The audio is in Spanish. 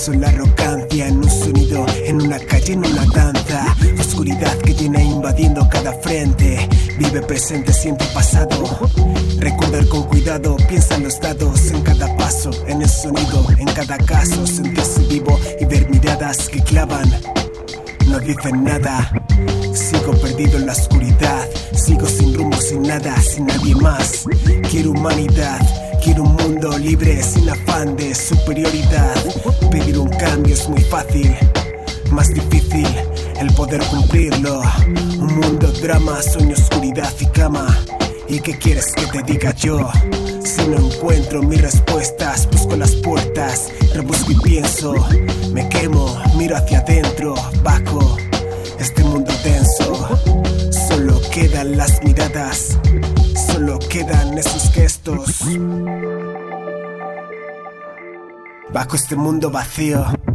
Pienso en la arrogancia, en un sonido, en una calle, en una danza. Oscuridad que viene invadiendo cada frente. Vive presente, siente pasado. Recordar con cuidado, piensa en los dados, en cada paso, en el sonido, en cada caso. Sentirse vivo y ver miradas que clavan. No dicen nada. Sigo perdido en la oscuridad. Sigo sin rumbo, sin nada, sin nadie más. Quiero humanidad. Quiero un mundo libre, sin afán de superioridad. Pedir un cambio es muy fácil, más difícil el poder cumplirlo. Un mundo, drama, sueño, oscuridad y cama. ¿Y qué quieres que te diga yo? Si no encuentro mis respuestas, busco las puertas, rebusco y pienso. Me quemo, miro hacia adentro, bajo este mundo denso. Solo quedan las miradas, solo quedan esos gestos. Bajo este mundo vacío.